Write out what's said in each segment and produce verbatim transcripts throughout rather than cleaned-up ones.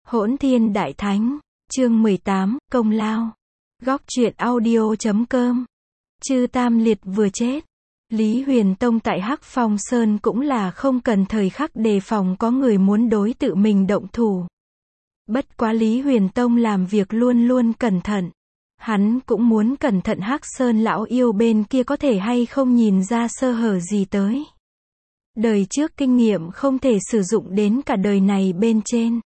Hỗn Thiên Đại Thánh, chương mười tám, Công Lao. Góc truyện audio chấm com. Chư Tam Liệt vừa chết. Lý Huyền Tông tại Hắc Phong Sơn cũng là không cần thời khắc đề phòng có người muốn đối tự mình động thủ. Bất quá Lý Huyền Tông làm việc luôn luôn cẩn thận. Hắn cũng muốn cẩn thận Hắc Sơn lão yêu bên kia có thể hay không nhìn ra sơ hở gì tới. Đời trước kinh nghiệm không thể sử dụng đến cả đời này bên trên.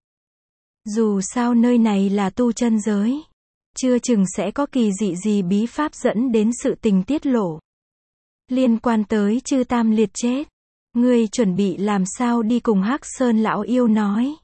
Dù sao nơi này là tu chân giới, chưa chừng sẽ có kỳ dị gì bí pháp dẫn đến sự tình tiết lộ. Liên quan tới chư Tam Liệt chết, ngươi chuẩn bị làm sao đi cùng Hắc Sơn lão yêu nói?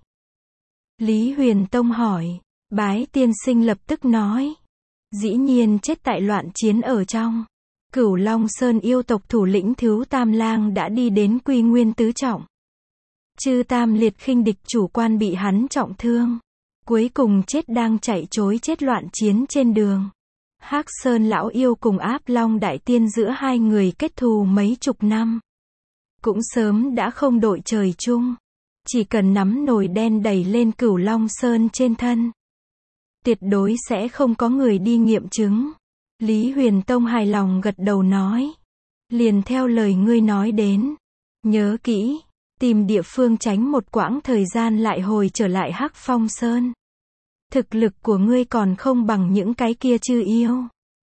Lý Huyền Tông hỏi. Bái tiên sinh lập tức nói. Dĩ nhiên chết tại loạn chiến ở trong. Cửu Long Sơn yêu tộc thủ lĩnh Thiếu Tam Lang đã đi đến Quy Nguyên tứ trọng. Chư Tam Liệt khinh địch chủ quan bị hắn trọng thương. Cuối cùng chết đang chạy trối chết loạn chiến trên đường. Hắc Sơn lão yêu cùng Áp Long Đại Tiên giữa hai người kết thù mấy chục năm. Cũng sớm đã không đội trời chung. Chỉ cần nắm nồi đen đẩy lên Cửu Long Sơn trên thân, tuyệt đối sẽ không có người đi nghiệm chứng. Lý Huyền Tông hài lòng gật đầu nói. Liền theo lời ngươi nói đến. Nhớ kỹ, tìm địa phương tránh một quãng thời gian lại hồi trở lại Hắc Phong Sơn. Thực lực của ngươi còn không bằng những cái kia chư yêu.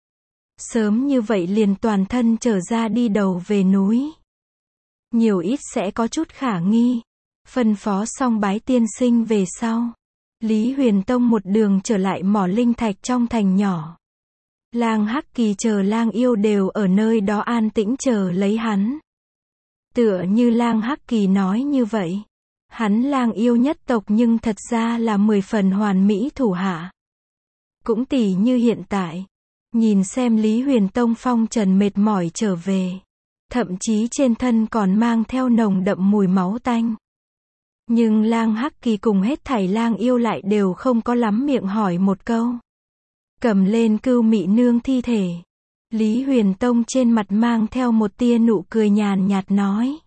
Sớm như vậy liền toàn thân trở ra đi đầu về núi. Nhiều ít sẽ có chút khả nghi. Phân phó xong bái tiên sinh về sau. Lý Huyền Tông một đường trở lại mỏ linh thạch trong thành nhỏ. Lang Hắc Kỳ chờ lang yêu đều ở nơi đó an tĩnh chờ lấy hắn. Tựa như Lang Hắc Kỳ nói như vậy. Hắn lang yêu nhất tộc nhưng thật ra là mười phần hoàn mỹ thủ hạ. Cũng tỉ như hiện tại. Nhìn xem Lý Huyền Tông phong trần mệt mỏi trở về. Thậm chí trên thân còn mang theo nồng đậm mùi máu tanh. Nhưng Lang Hắc Kỳ cùng hết thảy lang yêu lại đều không có lắm miệng hỏi một câu. Cầm lên Cưu Mị Nương thi thể. Lý Huyền Tông trên mặt mang theo một tia nụ cười nhàn nhạt nói.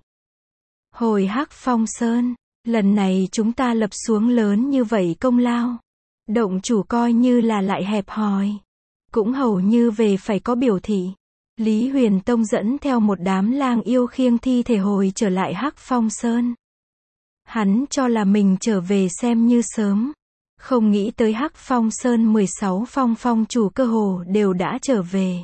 Hồi Hắc Phong Sơn, lần này chúng ta lập xuống lớn như vậy công lao. Động chủ coi như là lại hẹp hòi. Cũng hầu như về phải có biểu thị. Lý Huyền Tông dẫn theo một đám lang yêu khiêng thi thể hồi trở lại Hắc Phong Sơn. Hắn cho là mình trở về xem như sớm. Không nghĩ tới Hắc Phong Sơn mười sáu phong phong chủ cơ hồ đều đã trở về.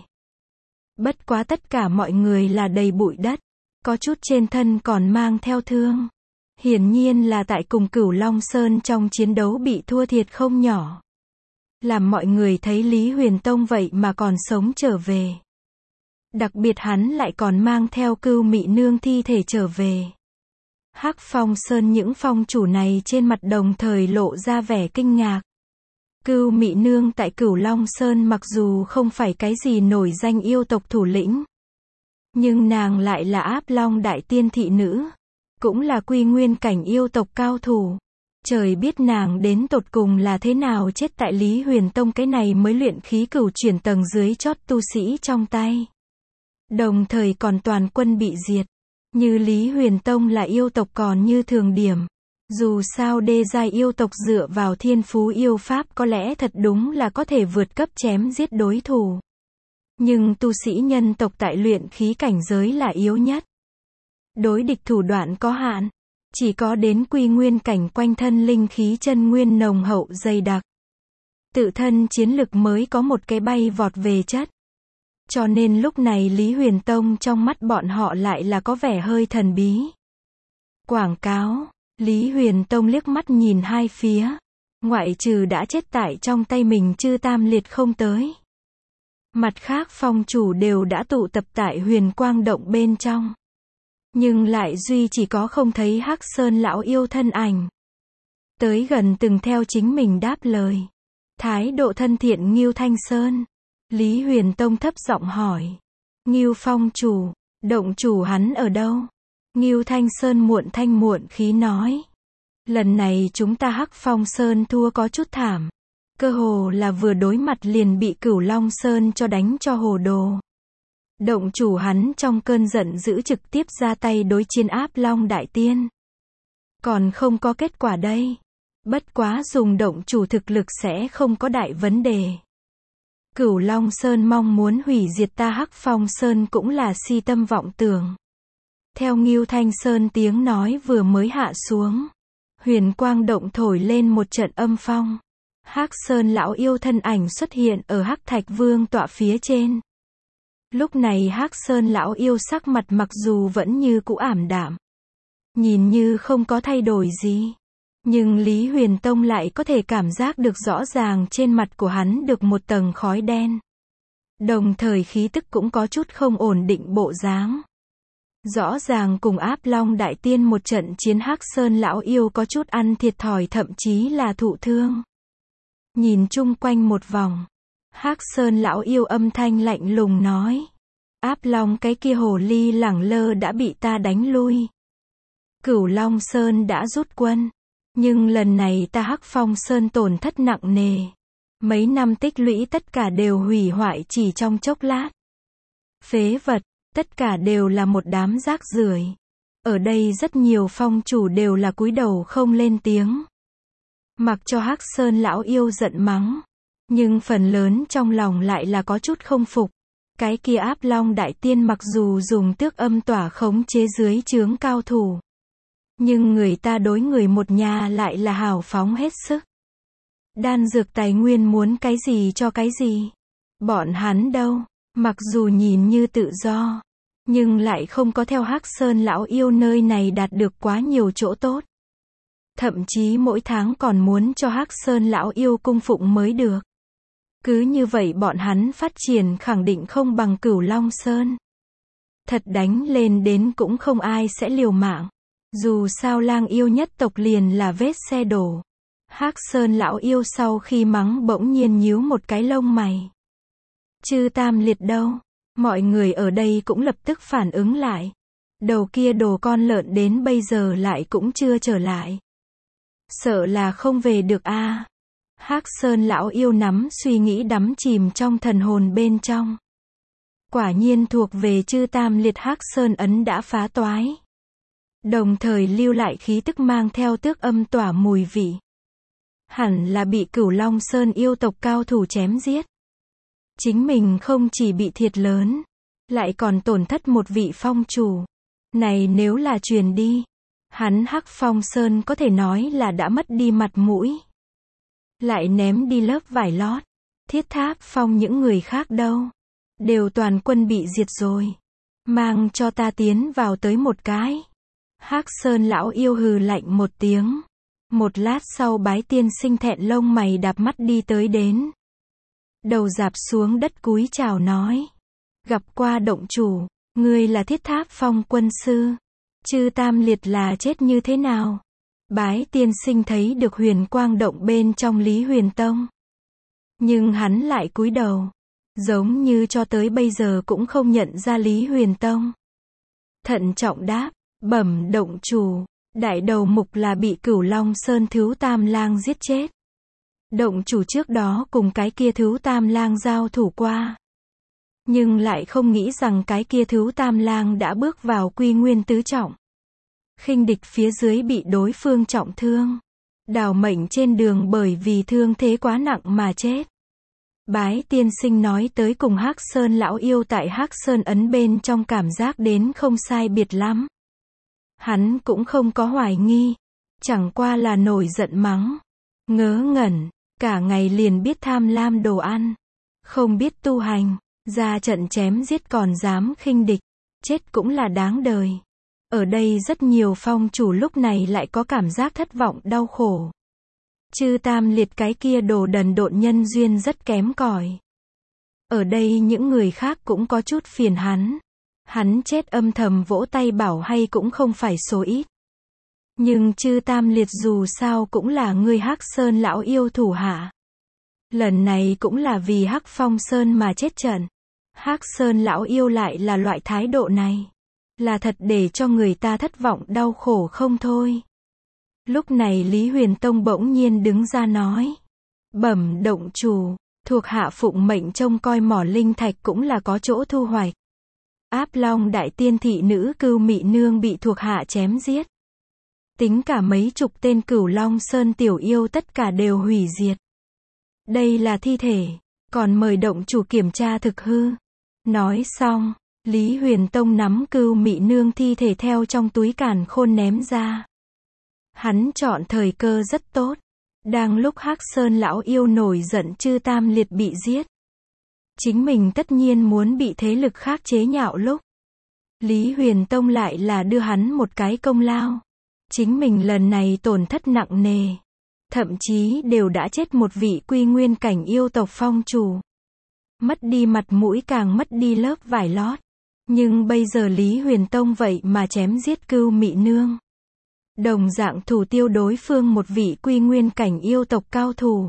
Bất quá tất cả mọi người là đầy bụi đất. Có chút trên thân còn mang theo thương. Hiển nhiên là tại cùng Cửu Long Sơn trong chiến đấu bị thua thiệt không nhỏ. Làm mọi người thấy Lý Huyền Tông vậy mà còn sống trở về. Đặc biệt hắn lại còn mang theo Cưu Mị Nương thi thể trở về. Hắc Phong Sơn những phong chủ này trên mặt đồng thời lộ ra vẻ kinh ngạc. Cưu Mị Nương tại Cửu Long Sơn mặc dù không phải cái gì nổi danh yêu tộc thủ lĩnh. Nhưng nàng lại là Áp Long Đại Tiên thị nữ. Cũng là Quy Nguyên cảnh yêu tộc cao thủ. Trời biết nàng đến tột cùng là thế nào chết tại Lý Huyền Tông cái này mới luyện khí cửu chuyển tầng dưới chót tu sĩ trong tay. Đồng thời còn toàn quân bị diệt. Như Lý Huyền Tông là yêu tộc còn như thường điểm. Dù sao đê giai yêu tộc dựa vào thiên phú yêu pháp có lẽ thật đúng là có thể vượt cấp chém giết đối thủ. Nhưng tu sĩ nhân tộc tại luyện khí cảnh giới là yếu nhất. Đối địch thủ đoạn có hạn. Chỉ có đến Quy Nguyên cảnh quanh thân linh khí chân nguyên nồng hậu dày đặc. Tự thân chiến lực mới có một cái bay vọt về chất. Cho nên lúc này Lý Huyền Tông trong mắt bọn họ lại là có vẻ hơi thần bí. Quảng cáo. Lý Huyền Tông liếc mắt nhìn hai phía. Ngoại trừ đã chết tại trong tay mình chư Tam Liệt không tới. Mặt khác phong chủ đều đã tụ tập tại Huyền Quang Động bên trong. Nhưng lại duy chỉ có không thấy Hắc Sơn lão yêu thân ảnh. Tới gần từng theo chính mình đáp lời. Thái độ thân thiện Ngưu Thanh Sơn. Lý Huyền Tông thấp giọng hỏi. Ngưu phong chủ, động chủ hắn ở đâu? Ngưu Thanh Sơn muộn thanh muộn khí nói. Lần này chúng ta Hắc Phong Sơn thua có chút thảm. Cơ hồ là vừa đối mặt liền bị Cửu Long Sơn cho đánh cho hồ đồ. Động chủ hắn trong cơn giận dữ trực tiếp ra tay đối chiến Áp Long Đại Tiên. Còn không có kết quả đây. Bất quá dùng động chủ thực lực sẽ không có đại vấn đề. Cửu Long Sơn mong muốn hủy diệt ta Hắc Phong Sơn cũng là si tâm vọng tưởng. Theo Ngưu Thanh Sơn tiếng nói vừa mới hạ xuống, huyền quang động thổi lên một trận âm phong. Hắc Sơn lão yêu thân ảnh xuất hiện ở Hắc Thạch Vương tọa phía trên. Lúc này Hắc Sơn lão yêu sắc mặt mặc dù vẫn như cũ ảm đạm, nhìn như không có thay đổi gì, nhưng Lý Huyền Tông lại có thể cảm giác được rõ ràng trên mặt của hắn được một tầng khói đen. Đồng thời khí tức cũng có chút không ổn định bộ dáng. Rõ ràng cùng Áp Long Đại Tiên một trận chiến Hắc Sơn lão yêu có chút ăn thiệt thòi, thậm chí là thụ thương. Nhìn chung quanh một vòng, Hắc Sơn lão yêu âm thanh lạnh lùng nói: Áp Long cái kia hồ ly lẳng lơ đã bị ta đánh lui. Cửu Long Sơn đã rút quân, nhưng lần này ta Hắc Phong Sơn tổn thất nặng nề. Mấy năm tích lũy tất cả đều hủy hoại chỉ trong chốc lát. Phế vật, tất cả đều là một đám rác rưởi. Ở đây rất nhiều phong chủ đều là cúi đầu không lên tiếng. Mặc cho Hắc Sơn lão yêu giận mắng, nhưng phần lớn trong lòng lại là có chút không phục. Cái kia Áp Long Đại Tiên mặc dù dùng tước âm tỏa khống chế dưới trướng cao thủ, nhưng người ta đối người một nhà lại là hào phóng hết sức. Đan dược tài nguyên muốn cái gì cho cái gì. Bọn hắn đâu, mặc dù nhìn như tự do, nhưng lại không có theo Hắc Sơn lão yêu nơi này đạt được quá nhiều chỗ tốt. Thậm chí mỗi tháng còn muốn cho Hắc Sơn lão yêu cung phụng mới được. Cứ như vậy bọn hắn phát triển khẳng định không bằng Cửu Long Sơn. Thật đánh lên đến cũng không ai sẽ liều mạng. Dù sao lang yêu nhất tộc liền là vết xe đổ. Hắc Sơn lão yêu sau khi mắng bỗng nhiên nhíu một cái lông mày. Chư Tam Liệt đâu? Mọi người ở đây cũng lập tức phản ứng lại. Đầu kia đồ con lợn đến bây giờ lại cũng chưa trở lại. Sợ là không về được a. À. Hắc Sơn lão yêu nắm suy nghĩ đắm chìm trong thần hồn bên trong. Quả nhiên thuộc về chư Tam Liệt Hắc Sơn ấn đã phá toái. Đồng thời lưu lại khí tức mang theo tước âm tỏa mùi vị. Hẳn là bị Cửu Long Sơn yêu tộc cao thủ chém giết. Chính mình không chỉ bị thiệt lớn, lại còn tổn thất một vị phong chủ. Này nếu là truyền đi, hắn Hắc Phong Sơn có thể nói là đã mất đi mặt mũi. Lại ném đi lớp vải lót. Thiết Tháp Phong những người khác đâu? Đều toàn quân bị diệt rồi. Mang cho ta tiến vào tới một cái. Hắc Sơn lão yêu hừ lạnh một tiếng. Một lát sau Bái Tiên Sinh thẹn lông mày đạp mắt đi tới đến. Đầu dạp xuống đất cúi chào nói. Gặp qua động chủ, ngươi là Thiết Tháp Phong quân sư. Chư Tam Liệt là chết như thế nào? Bái Tiên Sinh thấy được huyền quang động bên trong Lý Huyền Tông. Nhưng hắn lại cúi đầu. Giống như cho tới bây giờ cũng không nhận ra Lý Huyền Tông. Thận trọng đáp, bẩm động chủ, đại đầu mục là bị Cửu Long Sơn Thiếu Tam Lang giết chết. Động chủ trước đó cùng cái kia Thiếu Tam Lang giao thủ qua. Nhưng lại không nghĩ rằng cái kia Thiếu Tam Lang đã bước vào quy nguyên tứ trọng. Khinh địch phía dưới bị đối phương trọng thương. Đào mệnh trên đường bởi vì thương thế quá nặng mà chết. Bái Tiên Sinh nói tới cùng Hắc Sơn lão yêu tại Hắc Sơn ấn bên trong cảm giác đến không sai biệt lắm. Hắn cũng không có hoài nghi, chẳng qua là nổi giận mắng. Ngớ ngẩn, cả ngày liền biết tham lam đồ ăn, không biết tu hành, ra trận chém giết còn dám khinh địch, chết cũng là đáng đời. Ở đây rất nhiều phong chủ lúc này lại có cảm giác thất vọng đau khổ. Chư Tam Liệt cái kia đồ đần độn nhân duyên rất kém cỏi. Ở đây những người khác cũng có chút phiền hắn. Hắn chết âm thầm vỗ tay bảo hay cũng không phải số ít. Nhưng chư Tam Liệt dù sao cũng là người Hắc Sơn lão yêu thủ hạ. Lần này cũng là vì Hắc Phong Sơn mà chết trận. Hắc Sơn lão yêu lại là loại thái độ này. Là thật để cho người ta thất vọng đau khổ không thôi. Lúc này Lý Huyền Tông bỗng nhiên đứng ra nói. Bẩm động chủ, thuộc hạ phụng mệnh trông coi mỏ linh thạch cũng là có chỗ thu hoạch. Áp Long Đại Tiên thị nữ Cưu Mị Nương bị thuộc hạ chém giết. tính cả mấy chục tên Cửu Long Sơn tiểu yêu tất cả đều hủy diệt. Đây là thi thể, còn mời động chủ kiểm tra thực hư. Nói xong, Lý Huyền Tông nắm Cưu Mị Nương thi thể theo trong túi càn khôn ném ra. Hắn chọn thời cơ rất tốt. Đang lúc Hắc Sơn lão yêu nổi giận Chư Tam Liệt bị giết, chính mình tất nhiên muốn bị thế lực khác chế nhạo lúc, Lý Huyền Tông lại là đưa hắn một cái công lao. Chính mình lần này tổn thất nặng nề, thậm chí đều đã chết một vị quy nguyên cảnh yêu tộc phong chủ. Mất đi mặt mũi càng mất đi lớp vải lót. Nhưng bây giờ Lý Huyền Tông vậy mà chém giết Cưu Mị Nương. Đồng dạng thủ tiêu đối phương một vị quy nguyên cảnh yêu tộc cao thủ.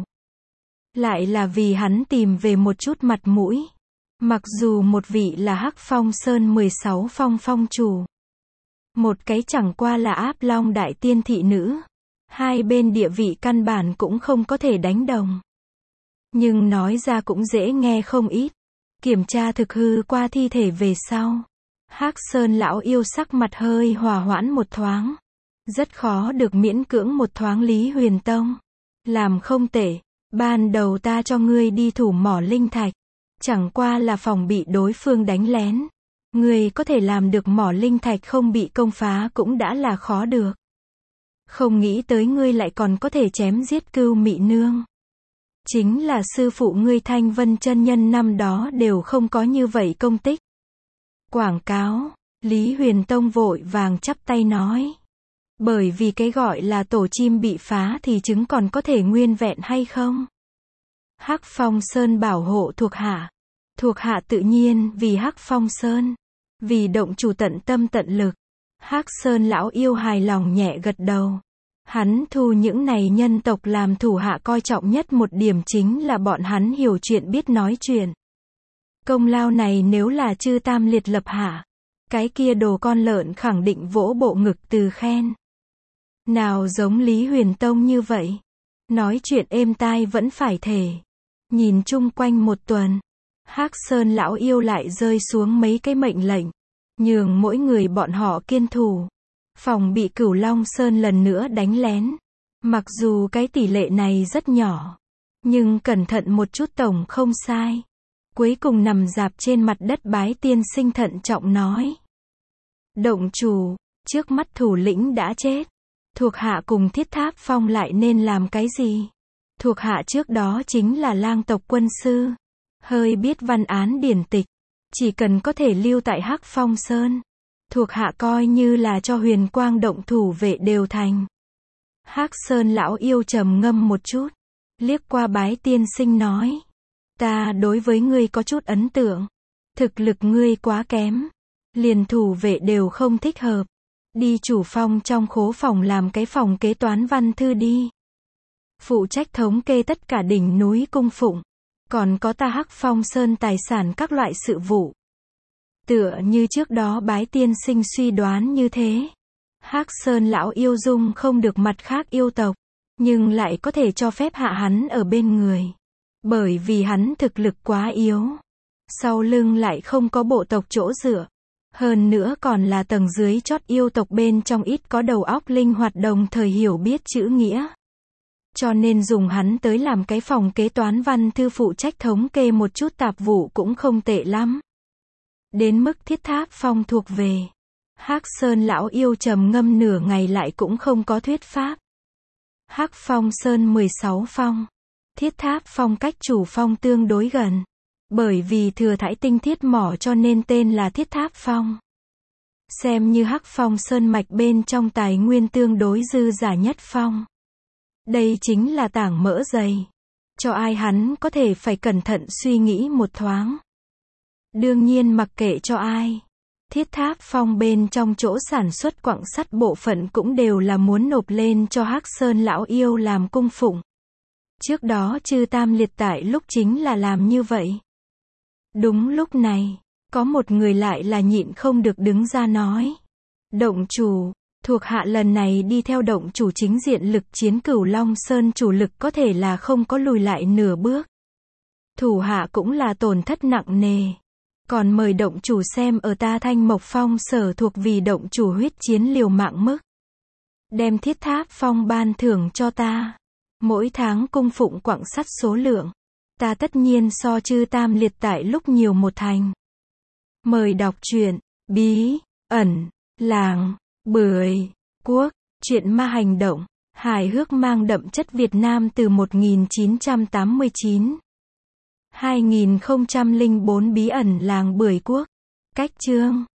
Lại là vì hắn tìm về một chút mặt mũi. Mặc dù một vị là Hắc Phong Sơn mười sáu phong phong chủ, một cái chẳng qua là Áp Long đại tiên thị nữ. Hai bên địa vị căn bản cũng không có thể đánh đồng. Nhưng nói ra cũng dễ nghe không ít. Kiểm tra thực hư qua thi thể về sau, Hắc Sơn lão yêu sắc mặt hơi hòa hoãn một thoáng. Rất khó được miễn cưỡng một thoáng Lý Huyền Tông. Làm không tệ, ban đầu ta cho ngươi đi thủ mỏ linh thạch, chẳng qua là phòng bị đối phương đánh lén. Ngươi có thể làm được mỏ linh thạch không bị công phá cũng đã là khó được. Không nghĩ tới ngươi lại còn có thể chém giết Cưu Mị Nương. Chính là sư phụ ngươi Thanh Vân chân nhân năm đó đều không có như vậy công tích. Quảng cáo, Lý Huyền Tông vội vàng chắp tay nói. Bởi vì cái gọi là tổ chim bị phá thì trứng còn có thể nguyên vẹn hay không? Hắc Phong Sơn bảo hộ thuộc hạ. Thuộc hạ tự nhiên vì Hắc Phong Sơn, vì động chủ tận tâm tận lực. Hắc Sơn lão yêu hài lòng nhẹ gật đầu. Hắn thu những này nhân tộc làm thủ hạ coi trọng nhất một điểm chính là bọn hắn hiểu chuyện biết nói chuyện. Công lao này nếu là Chư Tam Liệt lập hạ, cái kia đồ con lợn khẳng định vỗ bộ ngực từ khen. Nào giống Lý Huyền Tông như vậy, nói chuyện êm tai vẫn phải thề. Nhìn chung quanh một tuần, Hắc Sơn lão yêu lại rơi xuống mấy cái mệnh lệnh, nhường mỗi người bọn họ kiên thủ, phòng bị Cửu Long Sơn lần nữa đánh lén. Mặc dù cái tỷ lệ này rất nhỏ, nhưng cẩn thận một chút tổng không sai. Cuối cùng nằm dạp trên mặt đất Bái Tiên Sinh thận trọng nói. Động chủ, trước mắt thủ lĩnh đã chết. Thuộc hạ cùng Thiết Tháp Phong lại nên làm cái gì? Thuộc hạ trước đó chính là lang tộc quân sư. Hơi biết văn án điển tịch. Chỉ cần có thể lưu tại Hắc Phong Sơn, thuộc hạ coi như là cho Huyền Quang động thủ vệ đều thành. Hắc Sơn lão yêu trầm ngâm một chút, liếc qua Bái Tiên Sinh nói. Ta đối với ngươi có chút ấn tượng. Thực lực ngươi quá kém. Liền thủ vệ đều không thích hợp. Đi chủ phong trong khố phòng làm cái phòng kế toán văn thư đi. Phụ trách thống kê tất cả đỉnh núi cung phụng. Còn có ta Hắc Phong Sơn tài sản các loại sự vụ. Tựa như trước đó Bái Tiên Sinh suy đoán như thế. Hắc Sơn lão yêu dung không được mặt khác yêu tộc, nhưng lại có thể cho phép hạ hắn ở bên người. Bởi vì hắn thực lực quá yếu. Sau lưng lại không có bộ tộc chỗ dựa. Hơn nữa còn là tầng dưới chót yêu tộc bên trong ít có đầu óc linh hoạt đồng thời hiểu biết chữ nghĩa. Cho nên dùng hắn tới làm cái phòng kế toán văn thư phụ trách thống kê một chút tạp vụ cũng không tệ lắm. Đến mức Thiết Tháp Phong thuộc về. Hắc Sơn lão yêu trầm ngâm nửa ngày lại cũng không có thuyết pháp. Hắc Phong Sơn mười sáu phong. Thiết Tháp Phong cách chủ phong tương đối gần. Bởi vì thừa thải tinh thiết mỏ cho nên tên là Thiết Tháp Phong. Xem như Hắc Phong Sơn mạch bên trong tài nguyên tương đối dư giả nhất phong. Đây chính là tảng mỡ dày. Cho ai hắn có thể phải cẩn thận suy nghĩ một thoáng. Đương nhiên mặc kệ cho ai. Thiết Tháp Phong bên trong chỗ sản xuất quặng sắt bộ phận cũng đều là muốn nộp lên cho Hắc Sơn lão yêu làm cung phụng. Trước đó Chư Tam Liệt tại lúc chính là làm như vậy. Đúng lúc này, có một người lại là nhịn không được đứng ra nói. Động chủ, thuộc hạ lần này đi theo động chủ chính diện lực chiến Cửu Long Sơn chủ lực có thể là không có lùi lại nửa bước. Thủ hạ cũng là tổn thất nặng nề. Còn mời động chủ xem ở ta Thanh Mộc Phong sở thuộc vì động chủ huyết chiến liều mạng mức. đem thiết tháp phong ban thưởng cho ta. Mỗi tháng cung phụng quặng sắt số lượng, ta tất nhiên so chư tam liệt tại lúc nhiều một thành. Mời đọc truyện Bí ẩn làng Bưởi Quốc, truyện ma hành động, hài hước mang đậm chất Việt Nam từ một nghìn chín trăm tám mươi chín. hai nghìn không trăm lẻ bốn Bí ẩn làng Bưởi Quốc. Cách chương